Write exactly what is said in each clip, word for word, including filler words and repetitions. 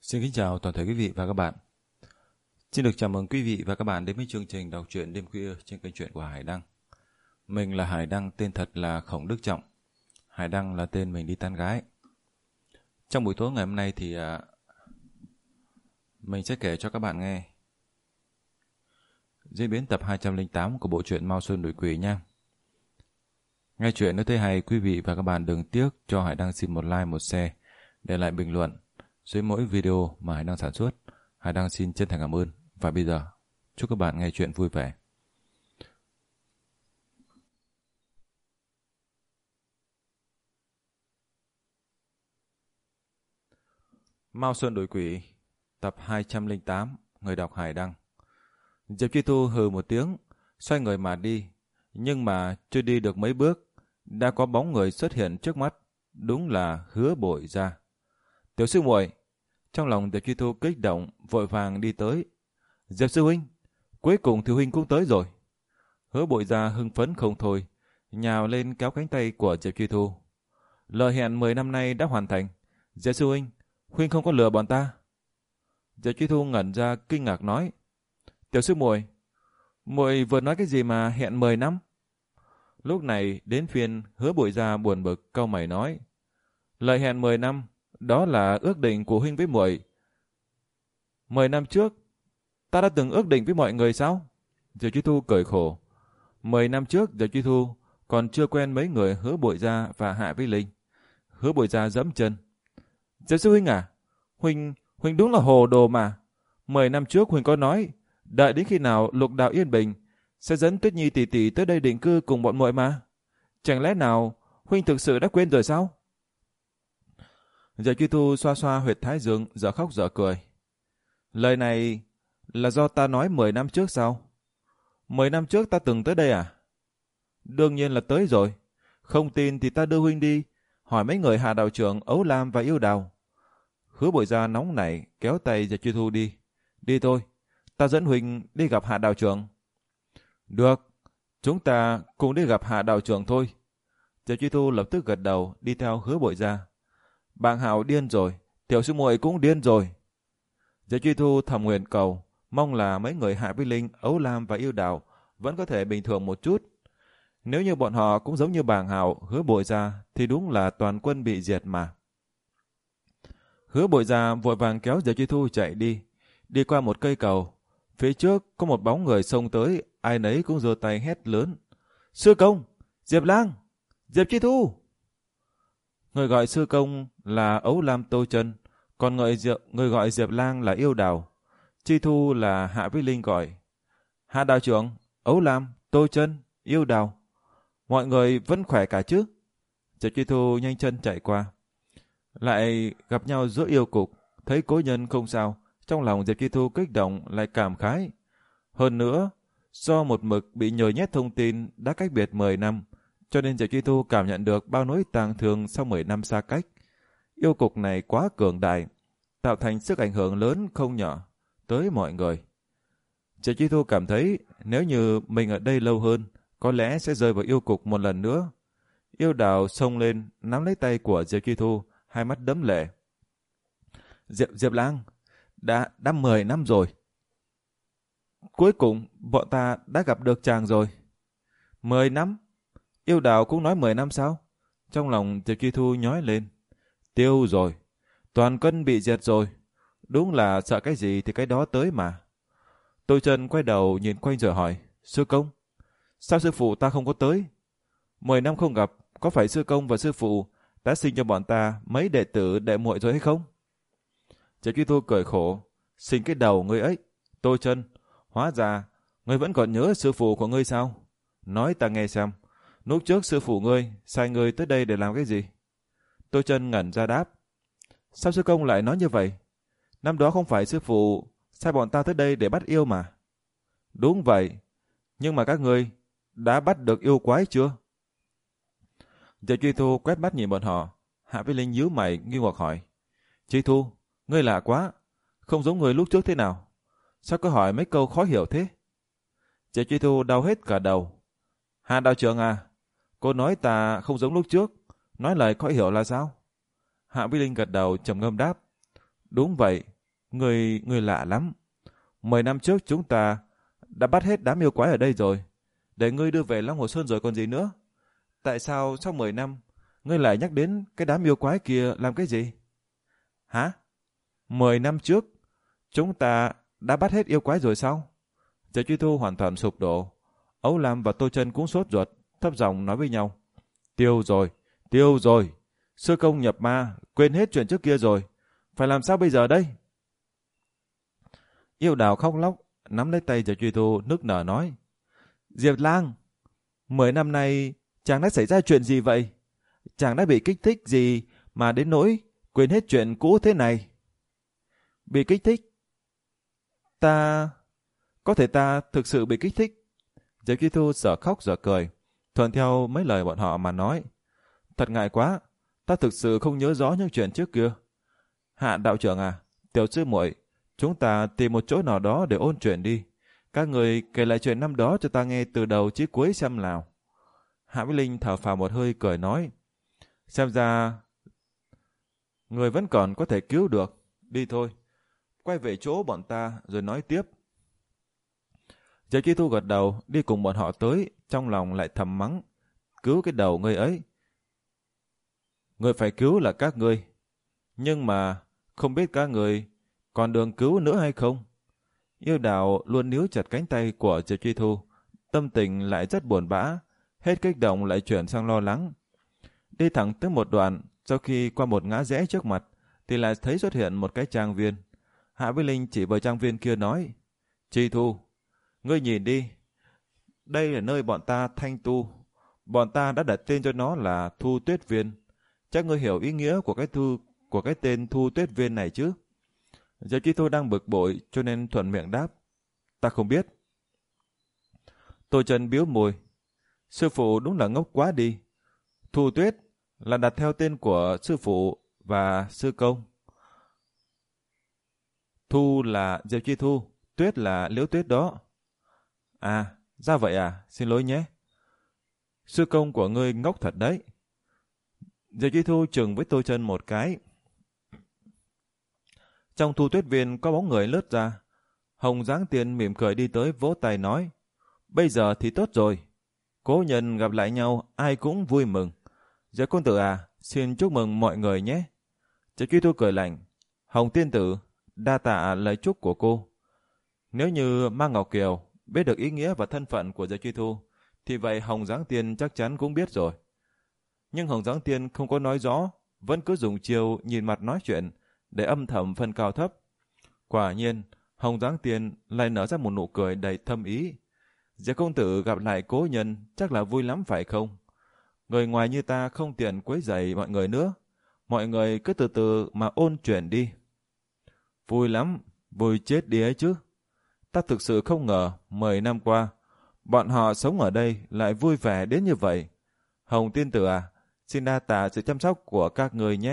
Xin kính chào toàn thể quý vị và các bạn. Xin được chào mừng quý vị và các bạn đến với chương trình đọc truyện đêm khuya trên kênh truyện của Hải Đăng. Mình là Hải Đăng, tên thật là Khổng Đức Trọng. Hải Đăng là tên mình đi tán gái. Trong buổi tối ngày hôm nay thì à, mình sẽ kể cho các bạn nghe diễn biến tập hai trăm lẻ tám của bộ truyện Mao Sơn Đuổi Quỷ nha. Nghe chuyện nếu thấy hay, quý vị và các bạn đừng tiếc cho Hải Đăng xin một like, một share, để lại bình luận dưới mỗi video mà Hải Đăng sản xuất. Hải Đăng xin chân thành cảm ơn. Và bây giờ, chúc các bạn nghe chuyện vui vẻ. Mao Sơn Đuổi Quỷ, tập hai trăm lẻ tám, người đọc Hải Đăng. Diệp Chi Thu hừ một tiếng, xoay người mà đi. Nhưng mà chưa đi được mấy bước, đã có bóng người xuất hiện trước mắt. Đúng là Hứa Bội Gia. Tiểu sư muội. Trong lòng Diệp Chi Thu kích động, vội vàng đi tới. Diệp sư huynh, cuối cùng thì huynh cũng tới rồi. Hứa Bội Gia hưng phấn không thôi, nhào lên kéo cánh tay của Diệp Chi Thu. Lời hẹn mười năm nay đã hoàn thành. Diệp sư huynh, huynh không có lừa bọn ta. Diệp Chi Thu ngẩn ra kinh ngạc nói. Tiểu sư muội, muội vừa nói cái gì mà hẹn mười năm? Lúc này đến phiên Hứa Bội Gia buồn bực cau mày nói. Lời hẹn mười năm, đó là ước định của huynh với muội. Mười năm trước, ta đã từng ước định với mọi người sao? Diệp Chi Thu cười khổ. Mười năm trước, Diệp Chi Thu còn chưa quen mấy người Hứa Bội Gia và Hạ Vĩ Linh. Hứa Bội Gia giẫm chân. Diệp sư huynh à, huynh huynh đúng là hồ đồ mà. Mười năm trước huynh có nói, đợi đến khi nào lục đạo yên bình, sẽ dẫn Tuyết Nhi tỷ tỷ tới đây định cư cùng bọn muội mà. Chẳng lẽ nào huynh thực sự đã quên rồi sao? Diệp Chi Thu xoa xoa huyệt thái dương, dở khóc dở cười. Lời này là do ta nói mười năm trước sao? Mười năm trước ta từng tới đây à? Đương nhiên là tới rồi. Không tin thì ta đưa huynh đi, hỏi mấy người Hạ đạo trưởng, Ấu Lam và Yêu Đào. Hứa Bội Gia nóng nảy kéo tay Diệp Chi Thu đi. Đi thôi, ta dẫn huynh đi gặp Hạ đạo trưởng. Được, chúng ta cùng đi gặp Hạ đạo trưởng thôi. Diệp Chi Thu lập tức gật đầu đi theo Hứa Bội Gia. Bạn Hạo điên rồi, tiểu sư muội cũng điên rồi. Diệp Chi Thu thầm nguyện cầu, mong là mấy người Hạ Vĩ Linh, Ấu Lam và Yêu Đào vẫn có thể bình thường một chút. Nếu như bọn họ cũng giống như Bàng Hạo, Hứa Bội Gia thì đúng là toàn quân bị diệt mà. Hứa Bội Gia vội vàng kéo Diệp Chi Thu chạy đi. Đi qua một cây cầu, phía trước có một bóng người xông tới, ai nấy cũng giơ tay hét lớn. Sư công, Diệp Lang, Diệp Chi Thu. Người gọi sư công là Ấu Lam Tô Chân, còn người, Diệp, người gọi Diệp Lang là Yêu Đào. Chi Thu là Hạ Vĩ Linh gọi. Hạ đạo trưởng, Ấu Lam, Tô Chân, Yêu Đào, mọi người vẫn khỏe cả chứ? Diệp Chi Thu nhanh chân chạy qua. Lại gặp nhau giữa yêu cục, thấy cố nhân không sao, trong lòng Diệp Chi Thu kích động lại cảm khái. Hơn nữa, do một mực bị nhồi nhét thông tin đã cách biệt mười năm, cho nên Diệp Chi Thu cảm nhận được bao nỗi tang thương sau mười năm xa cách. Yêu cục này quá cường đại, tạo thành sức ảnh hưởng lớn không nhỏ tới mọi người. Diệp Chi Thu cảm thấy nếu như mình ở đây lâu hơn, có lẽ sẽ rơi vào yêu cục một lần nữa. Yêu Đào xông lên, nắm lấy tay của Diệp Chi Thu, hai mắt đẫm lệ. Diệp Diệp Lang, đã đã mười năm rồi. Cuối cùng bọn ta đã gặp được chàng rồi. Mười năm? Yêu Đào cũng nói mười năm sao? Trong lòng Diệp Chi Thu nhói lên. Tiêu rồi, toàn quân bị diệt rồi. Đúng là sợ cái gì thì cái đó tới mà. Tô Chân quay đầu nhìn quanh rồi hỏi. Sư công, sao sư phụ ta không có tới? Mười năm không gặp, có phải sư công và sư phụ đã sinh cho bọn ta mấy đệ tử đệ muội rồi hay không? Diệp Chi Thu cười khổ. Sinh cái đầu ngươi ấy. Tô Chân, hóa ra ngươi vẫn còn nhớ sư phụ của ngươi sao? Nói ta nghe xem, lúc trước sư phụ ngươi sai ngươi tới đây để làm cái gì? Tô Chân ngẩn ra đáp. Sao sư công lại nói như vậy? Năm đó không phải sư phụ sai bọn ta tới đây để bắt yêu mà. Đúng vậy, nhưng mà các ngươi đã bắt được yêu quái chưa? Diệp Chi Thu quét mắt nhìn bọn họ. Hạ Vĩ Linh nhíu mày nghi hoặc hỏi. Chi Thu, ngươi lạ quá, không giống người lúc trước thế nào? Sao cứ hỏi mấy câu khó hiểu thế? Diệp Chi Thu đau hết cả đầu. Hạ đạo trưởng à, cô nói ta không giống lúc trước, nói lời khó hiểu là sao? Hạ Vĩ Linh gật đầu trầm ngâm đáp. Đúng vậy, Người, người lạ lắm. Mười năm trước chúng ta đã bắt hết đám yêu quái ở đây rồi. Để ngươi đưa về Long Hồ Sơn rồi còn gì nữa. Tại sao sau mười năm, ngươi lại nhắc đến cái đám yêu quái kia làm cái gì? Hả? Mười năm trước, chúng ta đã bắt hết yêu quái rồi sao? Diệp Truy Thu hoàn toàn sụp đổ. Âu Lam và Tô Chân cũng sốt ruột, thấp giọng nói với nhau. Tiêu rồi, tiêu rồi. Sư công nhập ma, quên hết chuyện trước kia rồi. Phải làm sao bây giờ đây? Yêu Đào khóc lóc, nắm lấy tay Diệp Truy Thu nức nở nói. Diệp Lang, mười năm nay chàng đã xảy ra chuyện gì vậy? Chàng đã bị kích thích gì mà đến nỗi quên hết chuyện cũ thế này? Bị kích thích? Ta... Có thể ta thực sự bị kích thích. Diệp Truy Thu sợ khóc sợ cười, thuận theo mấy lời bọn họ mà nói. Thật ngại quá, ta thực sự không nhớ rõ những chuyện trước kia. Hạ đạo trưởng à, tiểu sư muội, chúng ta tìm một chỗ nào đó để ôn chuyện đi. Các người kể lại chuyện năm đó cho ta nghe từ đầu chí cuối xem nào. Hạ Vĩ Linh thở phào một hơi cười nói. Xem ra người vẫn còn có thể cứu được. Đi thôi, quay về chỗ bọn ta rồi nói tiếp. Diệp Chi Thu gật đầu đi cùng bọn họ tới, trong lòng lại thầm mắng. Cứu cái đầu ngươi ấy. Người phải cứu là các ngươi. Nhưng mà không biết các người còn đường cứu nữa hay không? Yêu Đào luôn níu chặt cánh tay của Diệp Truy Thu, tâm tình lại rất buồn bã, hết kích động lại chuyển sang lo lắng. Đi thẳng tới một đoạn, sau khi qua một ngã rẽ trước mặt, thì lại thấy xuất hiện một cái trang viên. Hạ Vĩ Linh chỉ vào trang viên kia nói, Truy Thu, ngươi nhìn đi, đây là nơi bọn ta thanh tu, bọn ta đã đặt tên cho nó là Thu Tuyết Viên. Chắc ngươi hiểu ý nghĩa của cái thu của cái tên Thu Tuyết Viên này chứ? Diệp Chi Thu đang bực bội cho nên thuận miệng đáp. Ta không biết. Tô Chân biếu môi. Sư phụ đúng là ngốc quá đi. Thu Tuyết là đặt theo tên của sư phụ và sư công. Thu là Diệp Chi Thu, Tuyết là Liễu Tuyết đó. À, ra vậy à, xin lỗi nhé. Sư công của ngươi ngốc thật đấy. Diệp Chi Thu chừng với Tô Chân một cái. Trong Thu Tuyết Viên có bóng người lướt ra. Hồng Giáng Tiên mỉm cười đi tới vỗ tay nói, bây giờ thì tốt rồi. Cố nhân gặp lại nhau ai cũng vui mừng. Diệp công tử à, xin chúc mừng mọi người nhé. Diệp Chi Thu cười lạnh, Hồng tiên tử, đa tạ lời chúc của cô. Nếu như Ma Ngọc Kiều biết được ý nghĩa và thân phận của Diệp Chi Thu, thì vậy Hồng Giáng Tiên chắc chắn cũng biết rồi. Nhưng Hồng Giáng Tiên không có nói rõ, vẫn cứ dùng chiêu nhìn mặt nói chuyện để âm thầm phân cao thấp. Quả nhiên, Hồng Giáng Tiên lại nở ra một nụ cười đầy thâm ý. Diệp công tử gặp lại cố nhân chắc là vui lắm phải không? Người ngoài như ta không tiện quấy rầy mọi người nữa. Mọi người cứ từ từ mà ôn chuyện đi. Vui lắm, vui chết đi ấy chứ. Ta thực sự không ngờ mười năm qua, bọn họ sống ở đây lại vui vẻ đến như vậy. Hồng tiên tử à, xin đa tạ sự chăm sóc của các người nhé.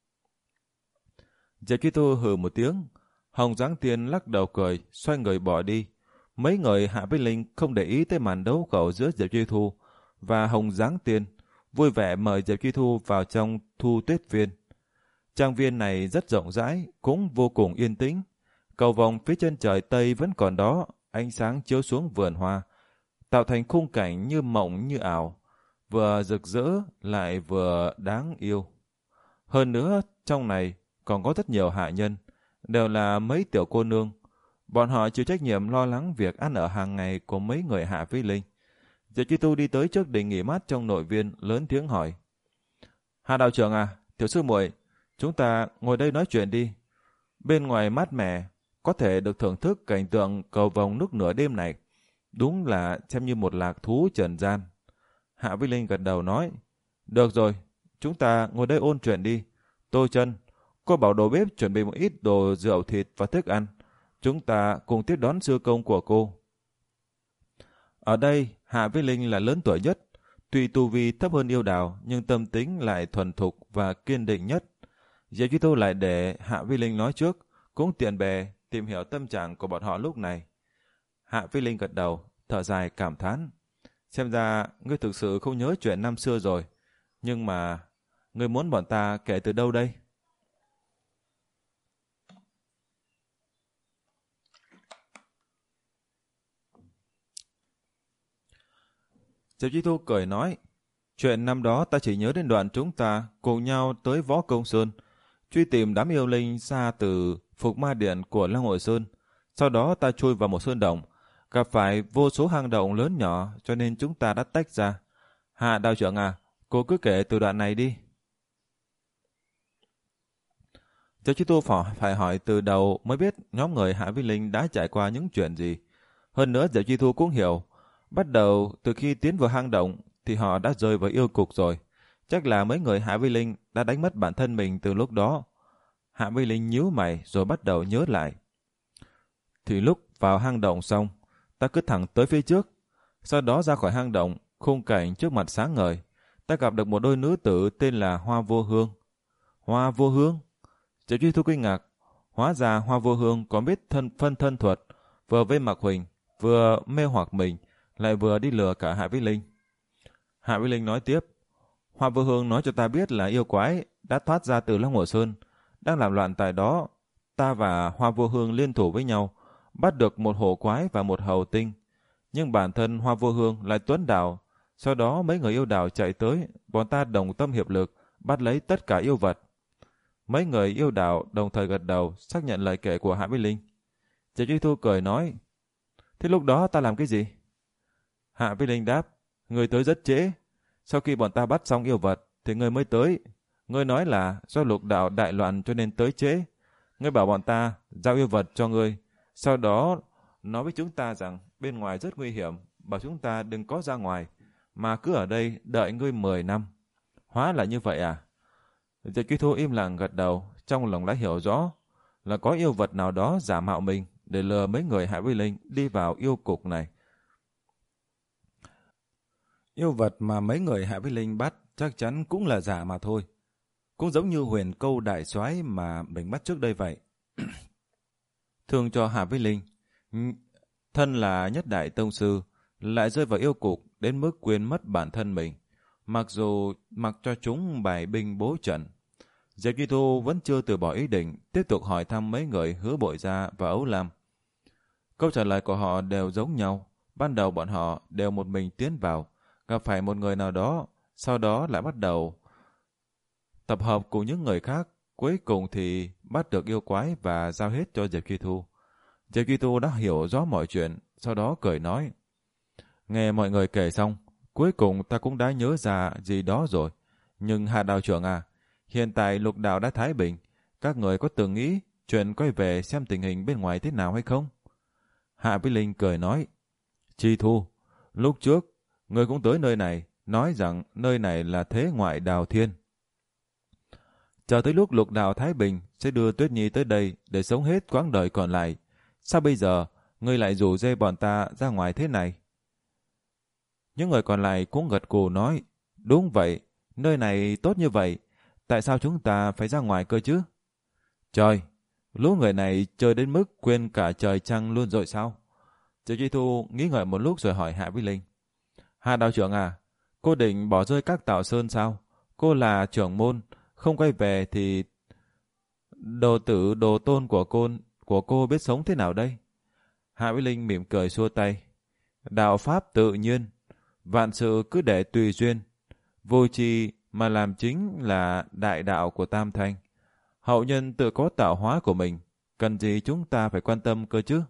Diệp Chi Thu hừ một tiếng. Hồng Giáng Tiên lắc đầu cười, xoay người bỏ đi. Mấy người Hạ Vĩ Linh không để ý tới màn đấu khẩu giữa Diệp Chi Thu và Hồng Giáng Tiên, vui vẻ mời Diệp Chi Thu vào trong Thu Tuyết Viên. Trang viên này rất rộng rãi, cũng vô cùng yên tĩnh. Cầu vồng phía chân trời Tây vẫn còn đó, ánh sáng chiếu xuống vườn hoa, tạo thành khung cảnh như mộng như ảo, vừa rực rỡ lại vừa đáng yêu. Hơn nữa, trong này còn có rất nhiều hạ nhân, đều là mấy tiểu cô nương. Bọn họ chịu trách nhiệm lo lắng việc ăn ở hàng ngày của mấy người Hạ Vĩ Linh. Diệp Chi Tu đi tới trước đình nghỉ mát trong nội viên, lớn tiếng hỏi. Hạ đạo trưởng à, tiểu sư muội, chúng ta ngồi đây nói chuyện đi. Bên ngoài mát mẻ, có thể được thưởng thức cảnh tượng cầu vồng nước nửa đêm này. Đúng là xem như một lạc thú trần gian. Hạ Vĩ Linh gật đầu nói. Được rồi, chúng ta ngồi đây ôn chuyện đi. Tô Chân, cô bảo đầu bếp chuẩn bị một ít đồ rượu thịt và thức ăn. Chúng ta cùng tiếp đón sư công của cô. Ở đây, Hạ Vĩ Linh là lớn tuổi nhất. Tuy tu vi thấp hơn Yêu Đào, nhưng tâm tính lại thuần thục và kiên định nhất. Diệp Chi Tu lại để Hạ Vĩ Linh nói trước, cũng tiện bề tìm hiểu tâm trạng của bọn họ lúc này. Hạ Vĩ Linh gật đầu, thở dài cảm thán. Xem ra, ngươi thực sự không nhớ chuyện năm xưa rồi. Nhưng mà, ngươi muốn bọn ta kể từ đâu đây? Diệp Chi Thu cười nói, chuyện năm đó ta chỉ nhớ đến đoạn chúng ta cùng nhau tới Võ Công Sơn, truy tìm đám yêu linh xa từ Phục Ma Điện của Lăng Hội Sơn. Sau đó ta chui vào một sơn động, gặp phải vô số hang động lớn nhỏ cho nên chúng ta đã tách ra. Hạ đạo trưởng à, cô cứ kể từ đoạn này đi. Diệp Chi Thu phải hỏi từ đầu mới biết nhóm người Hạ Vi Linh đã trải qua những chuyện gì. Hơn nữa Diệp Chi Thu cũng hiểu, bắt đầu từ khi tiến vào hang động thì họ đã rơi vào yêu cục rồi. Chắc là mấy người Hạ Vi Linh đã đánh mất bản thân mình từ lúc đó. Hạ Vi Linh nhíu mày rồi bắt đầu nhớ lại. Thì lúc vào hang động xong, ta cứ thẳng tới phía trước. Sau đó ra khỏi hang động, khung cảnh trước mặt sáng ngời. Ta gặp được một đôi nữ tử tên là Hoa Vô Hương. Hoa Vô Hương? Diệp Chi Thu kinh ngạc. Hóa ra Hoa Vô Hương có biết thân phân thân thuật, vừa vây Mạc Huỳnh, vừa mê hoặc mình, lại vừa đi lừa cả Hạ Vi Linh. Hạ Vi Linh nói tiếp. Hoa Vô Hương nói cho ta biết là yêu quái đã thoát ra từ Long Hồ Sơn, đang làm loạn tại đó. Ta và Hoa Vô Hương liên thủ với nhau, bắt được một hổ quái và một hầu tinh. Nhưng bản thân Hoa Vô Hương lại tuấn đảo. Sau đó mấy người yêu đảo chạy tới, bọn ta đồng tâm hiệp lực, bắt lấy tất cả yêu vật. Mấy người yêu đảo đồng thời gật đầu, xác nhận lời kể của Hạ Vi Linh. Diệp Chi Thu cười nói, thế lúc đó ta làm cái gì? Hạ Vi Linh đáp, người tới rất trễ. Sau khi bọn ta bắt xong yêu vật, thì người mới tới. Ngươi nói là do lục đạo đại loạn cho nên tới trễ. Ngươi bảo bọn ta giao yêu vật cho ngươi. Sau đó nói với chúng ta rằng bên ngoài rất nguy hiểm, bảo chúng ta đừng có ra ngoài, mà cứ ở đây đợi ngươi mười năm. Hóa là như vậy à? Diệp Chi Thu im lặng gật đầu, trong lòng đã hiểu rõ là có yêu vật nào đó giả mạo mình để lừa mấy người Hạ Vi Linh đi vào yêu cục này. Yêu vật mà mấy người Hạ Vi Linh bắt chắc chắn cũng là giả mà thôi. Cũng giống như Huyền Câu đại soái mà mình bắt trước đây vậy. Thương cho Hạ Vi Linh, thân là nhất đại tông sư, lại rơi vào yêu cục đến mức quên mất bản thân mình. Mặc dù mặc cho chúng bài binh bố trận, Diệp Chi Thu vẫn chưa từ bỏ ý định tiếp tục hỏi thăm mấy người Hứa Bội Gia và Ấu Lam. Câu trả lời của họ đều giống nhau. Ban đầu bọn họ đều một mình tiến vào, gặp phải một người nào đó, sau đó lại bắt đầu tập hợp cùng những người khác, cuối cùng thì bắt được yêu quái và giao hết cho Diệp Chi Thu. Diệp Chi Thu đã hiểu rõ mọi chuyện, sau đó cười nói, nghe mọi người kể xong, cuối cùng ta cũng đã nhớ ra gì đó rồi. Nhưng Hạ đạo trưởng à, hiện tại lục đạo đã thái bình, các người có từng nghĩ chuyện quay về xem tình hình bên ngoài thế nào hay không? Hạ Vi Linh cười nói, Chi Thu, lúc trước người cũng tới nơi này, nói rằng nơi này là thế ngoại đào thiên. Chờ tới lúc lục đạo thái bình sẽ đưa Tuyết Nhi tới đây để sống hết quãng đời còn lại. Sao bây giờ ngươi lại rủ dê bọn ta ra ngoài thế này? Những người còn lại cũng gật gù nói, đúng vậy, nơi này tốt như vậy, tại sao chúng ta phải ra ngoài cơ chứ? Trời, lũ người này chơi đến mức quên cả trời trăng luôn rồi sao? Diệp Chi Thu nghĩ ngợi một lúc rồi hỏi Hạ Vi Linh. Hạ đạo trưởng à, cô định bỏ rơi các Tạo Sơn sao? Cô là trưởng môn, không quay về thì đồ tử đồ tôn của cô, của cô biết sống thế nào đây? Hạ Vi Linh mỉm cười xua tay. Đạo pháp tự nhiên, vạn sự cứ để tùy duyên, vô tri mà làm chính là đại đạo của Tam Thanh. Hậu nhân tự có tạo hóa của mình, cần gì chúng ta phải quan tâm cơ chứ?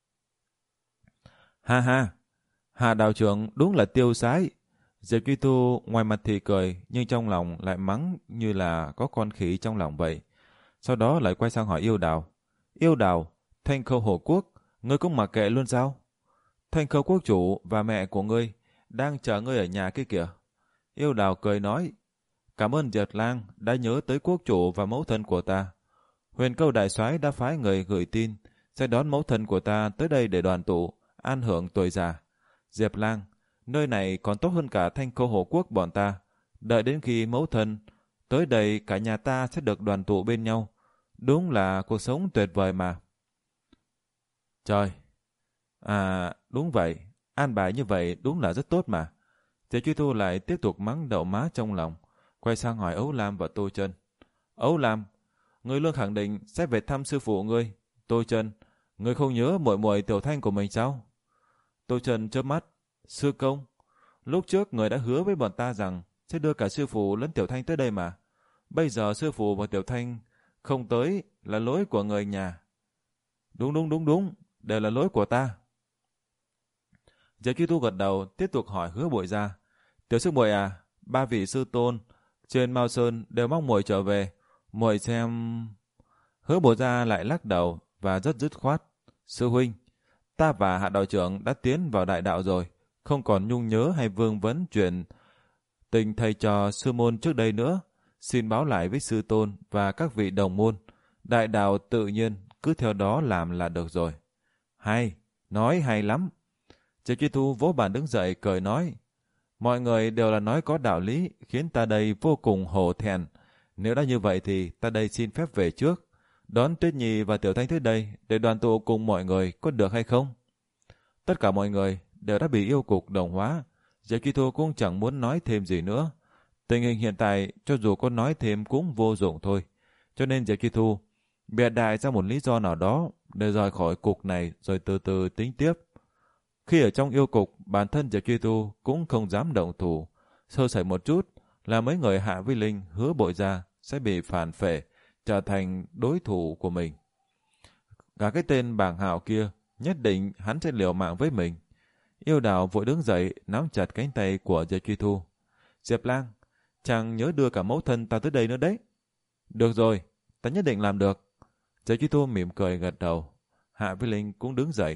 Ha ha, Hạ đạo trưởng đúng là tiêu sái. Diệp Chi Thu ngoài mặt thì cười, nhưng trong lòng lại mắng như là có con khỉ trong lòng vậy. Sau đó lại quay sang hỏi Yêu Đào. Yêu Đào, Thanh Khâu Hổ Quốc, ngươi cũng mặc kệ luôn sao? Thanh Khâu Quốc chủ và mẹ của ngươi đang chờ ngươi ở nhà kia kìa. Yêu Đào cười nói, cảm ơn Diệp Lang đã nhớ tới quốc chủ và mẫu thân của ta. Huyền Câu đại soái đã phái người gửi tin sẽ đón mẫu thân của ta tới đây để đoàn tụ, an hưởng tuổi già. Diệp Lang, nơi này còn tốt hơn cả Thanh Khâu Hổ Quốc bọn ta. Đợi đến khi mẫu thân tới đây, cả nhà ta sẽ được đoàn tụ bên nhau. Đúng là cuộc sống tuyệt vời mà. Trời, à đúng vậy, an bài như vậy đúng là rất tốt mà. Diệp Chi Thu lại tiếp tục mắng đậu má trong lòng, quay sang hỏi Ấu Lam và Tô Chân. Ấu Lam, ngươi luôn khẳng định sẽ về thăm sư phụ ngươi. Tô Chân, ngươi không nhớ muội muội Tiểu Thanh của mình sao? Tô Chân chớp mắt, sư công, Lúc trước người đã hứa với bọn ta rằng sẽ đưa cả sư phụ lẫn Tiểu Thanh tới đây mà. Bây giờ sư phụ và Tiểu Thanh không tới là lỗi của người nhà. Đúng đúng đúng đúng, đều là lỗi của ta. Diệp Truy Thu gật đầu, tiếp tục hỏi Hứa Bội Gia. Tiểu sư muội à, ba vị sư tôn trên Mao Sơn đều mong muội trở về. Muội xem... Hứa Bội Gia lại lắc đầu và rất dứt khoát. Sư huynh, ta và Hạ đạo trưởng đã tiến vào đại đạo rồi, không còn nhung nhớ hay vương vấn chuyện tình thầy trò sư môn trước đây nữa. Xin báo lại với sư tôn và các vị đồng môn. Đại đạo tự nhiên, cứ theo đó làm là được rồi. Hay, nói hay lắm. Diệp Truy Thu vỗ bàn đứng dậy cười nói. Mọi người đều là nói có đạo lý, khiến ta đây vô cùng hổ thẹn. Nếu đã như vậy thì ta đây xin phép về trước. Đón Tuyết Nhi và Tiểu Thanh tới đây để đoàn tụ cùng mọi người, có được hay không? Tất cả mọi người đều đã bị yêu cục đồng hóa. Diệp Truy Thu cũng chẳng muốn nói thêm gì nữa. Tình hình hiện tại cho dù có nói thêm cũng vô dụng thôi. Cho nên Diệp Truy Thu bịa đại ra một lý do nào đó để rời khỏi cục này rồi từ từ tính tiếp. Khi ở trong yêu cục, bản thân Diệp Truy Thu cũng không dám động thủ. Sơ sẩy một chút là mấy người Hạ Vi Linh, Hứa Bội Gia sẽ bị phản phệ, trở thành đối thủ của mình. Cả cái tên Bàng Hạo kia, nhất định hắn sẽ liều mạng với mình. Yêu Đào vội đứng dậy, nắm chặt cánh tay của Diệp Truy Thu. Diệp Lang, chàng nhớ đưa cả mẫu thân ta tới đây nữa đấy. Được rồi, ta nhất định làm được. Diệp Truy Thu mỉm cười gật đầu. Hạ Vi Linh cũng đứng dậy.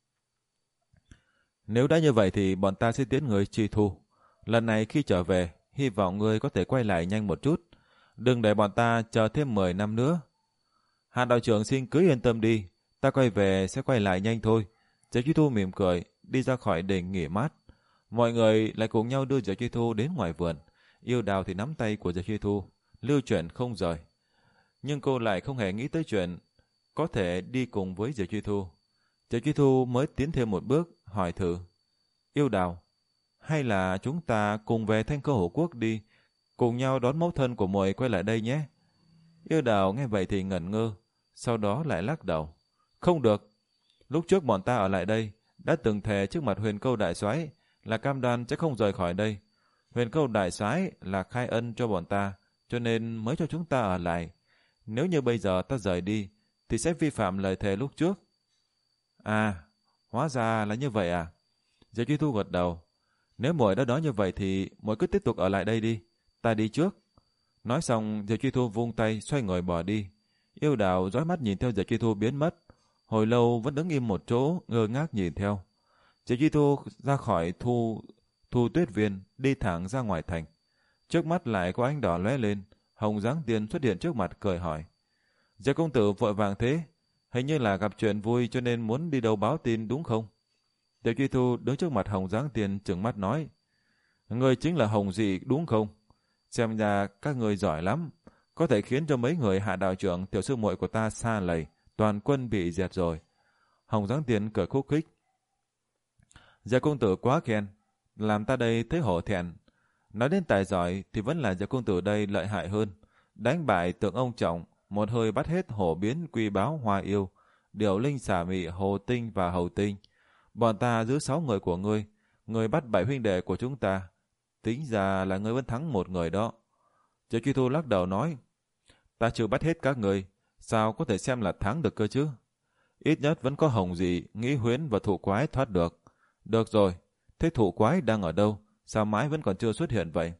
Nếu đã như vậy thì bọn ta sẽ tiến người Truy Thu. Lần này khi trở về, hy vọng ngươi có thể quay lại nhanh một chút. Đừng để bọn ta chờ thêm mười năm nữa. Hạ đạo trưởng xin cứ yên tâm đi, ta quay về sẽ quay lại nhanh thôi. Diệp Truy Thu mỉm cười, đi ra khỏi đỉnh nghỉ mát. Mọi người lại cùng nhau đưa Diệp Truy Thu đến ngoài vườn. Yêu Đào thì nắm tay của Diệp Truy Thu, lưu chuyển không rời. Nhưng cô lại không hề nghĩ tới chuyện có thể đi cùng với Diệp Truy Thu. Diệp Truy Thu mới tiến thêm một bước, hỏi thử. Yêu Đào, hay là chúng ta cùng về Thanh Cơ Hổ Quốc đi, cùng nhau đón mẫu thân của muội quay lại đây nhé. Yêu Đào nghe vậy thì ngẩn ngơ, sau đó lại lắc đầu. Không được, lúc trước bọn ta ở lại đây, đã từng thề trước mặt Huyền Câu Đại Soái là cam đoan sẽ không rời khỏi đây. Huyền Câu Đại Soái là khai ân cho bọn ta, cho nên mới cho chúng ta ở lại. Nếu như bây giờ ta rời đi, thì sẽ vi phạm lời thề lúc trước. À, hóa ra là như vậy à? Diệp Truy Thu gật đầu. Nếu muội đã nói như vậy thì muội cứ tiếp tục ở lại đây đi, ta đi trước. Nói xong, Diệp Truy Thu vung tay xoay người bỏ đi. Yêu Đào dõi mắt nhìn theo Diệp Truy Thu biến mất, hồi lâu vẫn đứng im một chỗ ngơ ngác nhìn theo. Diệp Truy Thu ra khỏi thu thu tuyết viên, đi thẳng ra ngoài thành. Trước mắt lại có ánh đỏ lóe lên, Hồng Giáng Tiên xuất hiện trước mặt cười hỏi. Diệp công tử vội vàng thế, hình như là gặp chuyện vui cho nên muốn đi đâu báo tin đúng không? Diệp Truy Thu đứng trước mặt Hồng Giáng Tiên trừng mắt nói. Ngươi chính là Hồng Dị đúng không? Xem ra các ngươi giỏi lắm, có thể khiến cho mấy người Hạ đạo trưởng tiểu sư muội của ta xa lầy, toàn quân bị diệt rồi. Hồng Giáng Tiên cười khúc khích. Diệp công tử quá khen, làm ta đây thấy hổ thẹn. Nói đến tài giỏi thì vẫn là Diệp công tử đây lợi hại hơn. Đánh bại tượng ông trọng, một hơi bắt hết hổ biến quy báo hoa yêu, điều linh xả mị hồ tinh và hầu tinh. Bọn ta giữ sáu người của ngươi, ngươi bắt bảy huynh đệ của chúng ta. Tính ra là ngươi vẫn thắng một người đó. Diệp Truy Thu lắc đầu nói. Ta chưa bắt hết các người, sao có thể xem là thắng được cơ chứ? Ít nhất vẫn có Hồng Dị, Nghĩ Huyễn và Thụ Quái thoát được. Được rồi, thế Thụ Quái đang ở đâu? Sao mãi vẫn còn chưa xuất hiện vậy?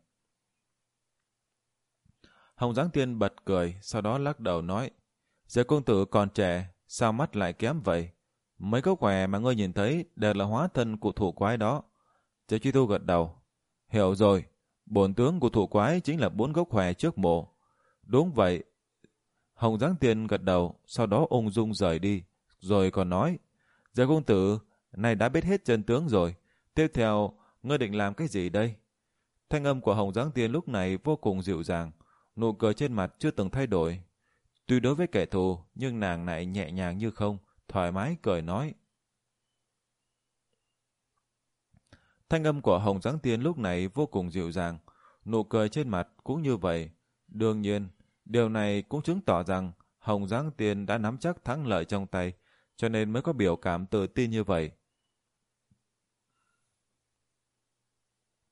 Hồng Giáng Tiên bật cười, sau đó lắc đầu nói. Diệp công tử còn trẻ, sao mắt lại kém vậy? Mấy gốc khỏe mà ngươi nhìn thấy đều là hóa thân của Thụ Quái đó. Diệp Truy Thu gật đầu. Hiểu rồi, bổn tướng của Thụ Quái chính là bốn gốc khỏe trước mộ. Đúng vậy. Hồng Giáng Tiên gật đầu, sau đó ung dung rời đi, rồi còn nói. Diệp công tử, này đã biết hết chân tướng rồi. Tiếp theo, ngươi định làm cái gì đây? Thanh âm của Hồng Giáng Tiên lúc này vô cùng dịu dàng, nụ cười trên mặt chưa từng thay đổi. Tuy đối với kẻ thù, nhưng nàng lại nhẹ nhàng như không, thoải mái cười nói. Thanh âm của Hồng Giáng Tiên lúc này vô cùng dịu dàng, nụ cười trên mặt cũng như vậy. Đương nhiên, điều này cũng chứng tỏ rằng Hồng Giáng Tiên đã nắm chắc thắng lợi trong tay, cho nên mới có biểu cảm tự tin như vậy.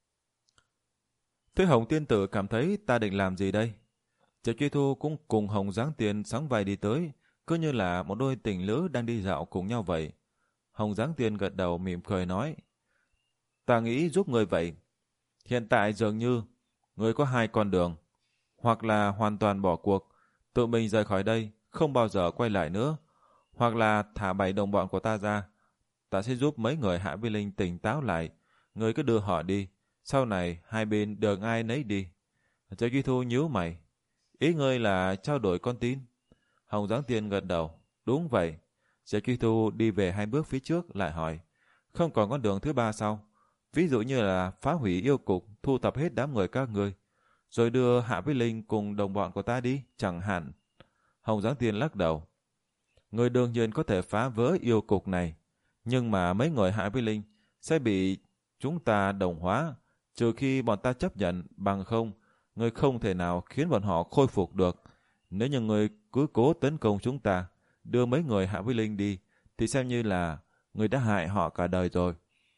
Thế Hồng tiên tử cảm thấy ta định làm gì đây? Diệp Truy Thu cũng cùng Hồng Giáng Tiên sóng vai đi tới, cứ như là một đôi tình lữ đang đi dạo cùng nhau vậy. Hồng Giáng Tiên gật đầu mỉm cười nói, ta nghĩ giúp người vậy. Hiện tại dường như người có hai con đường, hoặc là hoàn toàn bỏ cuộc, tự mình rời khỏi đây, không bao giờ quay lại nữa, hoặc là thả bảy đồng bọn của ta ra. Ta sẽ giúp mấy người Hạ Vi Linh tỉnh táo lại, người cứ đưa họ đi, sau này hai bên đường ai nấy đi. Diệp Duy Thu nhíu mày, ý ngươi là trao đổi con tin? Hồng Giáng Tiên gật đầu, đúng vậy. Diệp Duy Thu đi về hai bước phía trước lại hỏi, không còn con đường thứ ba sao? Ví dụ như là phá hủy yêu cục, thu thập hết đám người các ngươi, rồi đưa Hạ Vi Linh cùng đồng bọn của ta đi, chẳng hạn. Hồng Giáng Tiên lắc đầu, người đương nhiên có thể phá vỡ yêu cục này, nhưng mà mấy người Hạ Vi Linh sẽ bị chúng ta đồng hóa, trừ khi bọn ta chấp nhận, bằng không, người không thể nào khiến bọn họ khôi phục được. Nếu như người cứ cố tấn công chúng ta, đưa mấy người Hạ Vi Linh đi, thì xem như là người đã hại họ cả đời rồi.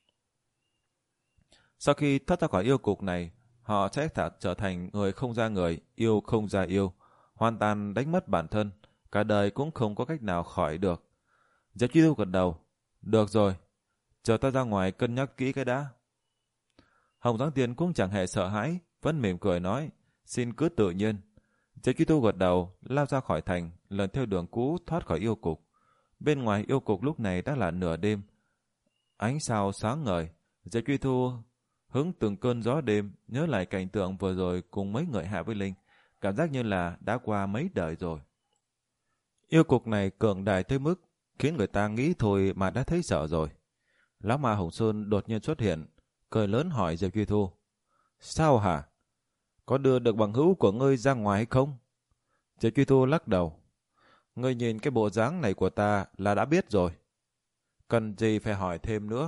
Sau khi thoát ra khỏi yêu cục này, họ sẽ thật trở thành người không ra người, yêu không ra yêu, hoàn toàn đánh mất bản thân, cả đời cũng không có cách nào khỏi được. Diệp Chi Thu gật đầu, được rồi, chờ ta ra ngoài cân nhắc kỹ cái đã. Hồng Giáng Tiên cũng chẳng hề sợ hãi, vẫn mỉm cười nói, xin cứ tự nhiên. Diệp Chi Thu gật đầu, lao ra khỏi thành, lần theo đường cũ thoát khỏi yêu cục. Bên ngoài yêu cục lúc này đã là nửa đêm, ánh sao sáng ngời. Diệp Chi Thu hứng từng cơn gió đêm, nhớ lại cảnh tượng vừa rồi cùng mấy người Hạ Vi Linh, cảm giác như là đã qua mấy đời rồi. Yêu cục này cường đại tới mức khiến người ta nghĩ thôi mà đã thấy sợ rồi. Lão ma Hồng Sơn đột nhiên xuất hiện, cười lớn hỏi Diệp Duy Thu, sao hả? Có đưa được bằng hữu của ngươi ra ngoài hay không? Diệp Duy Thu lắc đầu, ngươi nhìn cái bộ dáng này của ta là đã biết rồi, cần gì phải hỏi thêm nữa.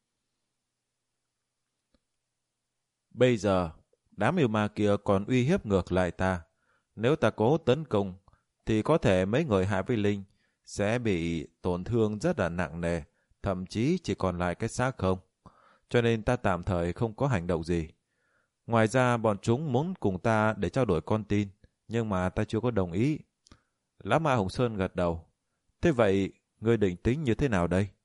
Bây giờ đám yêu ma kia còn uy hiếp ngược lại ta, nếu ta cố tấn công thì có thể mấy người Hạ Vi Linh sẽ bị tổn thương rất là nặng nề, thậm chí chỉ còn lại cái xác không. Cho nên ta tạm thời không có hành động gì. Ngoài ra bọn chúng muốn cùng ta để trao đổi con tin, nhưng mà ta chưa có đồng ý. Lão ma Hồng Sơn gật đầu. Thế vậy, ngươi định tính như thế nào đây?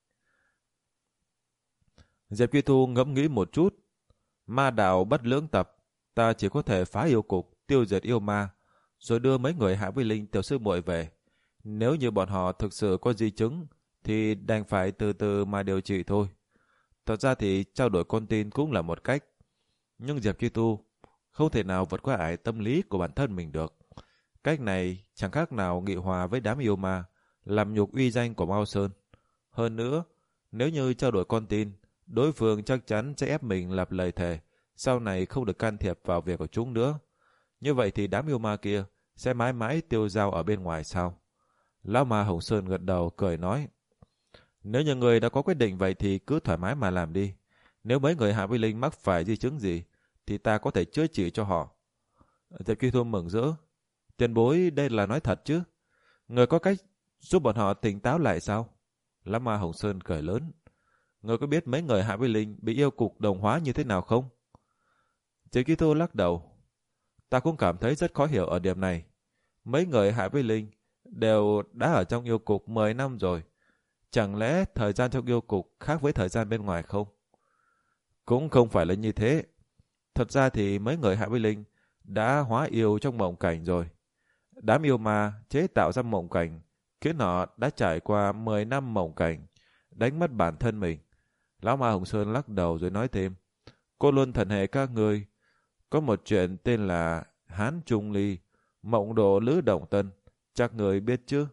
Diệp Duy Thu ngẫm nghĩ một chút. Ma đạo bất lưỡng tập, ta chỉ có thể phá yêu cục, tiêu diệt yêu ma, rồi đưa mấy người Hạ Vi Linh tiểu sư muội về. Nếu như bọn họ thực sự có di chứng, thì đành phải từ từ mà điều trị thôi. Thật ra thì trao đổi con tin cũng là một cách. Nhưng Diệp Duy Tu không thể nào vượt qua ải tâm lý của bản thân mình được. Cách này chẳng khác nào nghị hòa với đám yêu ma, làm nhục uy danh của Mao Sơn. Hơn nữa, nếu như trao đổi con tin, đối phương chắc chắn sẽ ép mình lập lời thề, sau này không được can thiệp vào việc của chúng nữa. Như vậy thì đám yêu ma kia sẽ mãi mãi tiêu dao ở bên ngoài sao? Lão ma Hồng Sơn gật đầu cười nói, nếu như người đã có quyết định vậy thì cứ thoải mái mà làm đi. Nếu mấy người Hạ Vi Linh mắc phải di chứng gì thì ta có thể chữa trị cho họ. Diệp Duy Thu mừng rỡ, tiền bối đây là nói thật chứ? Người có cách giúp bọn họ tỉnh táo lại sao? Lão ma Hồng Sơn cười lớn, người có biết mấy người Hạ Vi Linh bị yêu cục đồng hóa như thế nào không? Diệp Duy Thu lắc đầu, ta cũng cảm thấy rất khó hiểu ở điểm này. Mấy người Hạ Vi Linh đều đã ở trong yêu cục mười năm rồi. Chẳng lẽ thời gian trong yêu cục khác với thời gian bên ngoài không? Cũng không phải là như thế. Thật ra thì mấy người Hạ Vi Linh đã hóa yêu trong mộng cảnh rồi. Đám yêu ma chế tạo ra mộng cảnh, khiến họ đã trải qua mười năm mộng cảnh, đánh mất bản thân mình. Lão ma Hồng Sơn lắc đầu rồi nói thêm, cô luôn thần hệ các người. Có một chuyện tên là Hán Trung Ly, mộng độ Lữ Động Tân, chắc người biết chứ?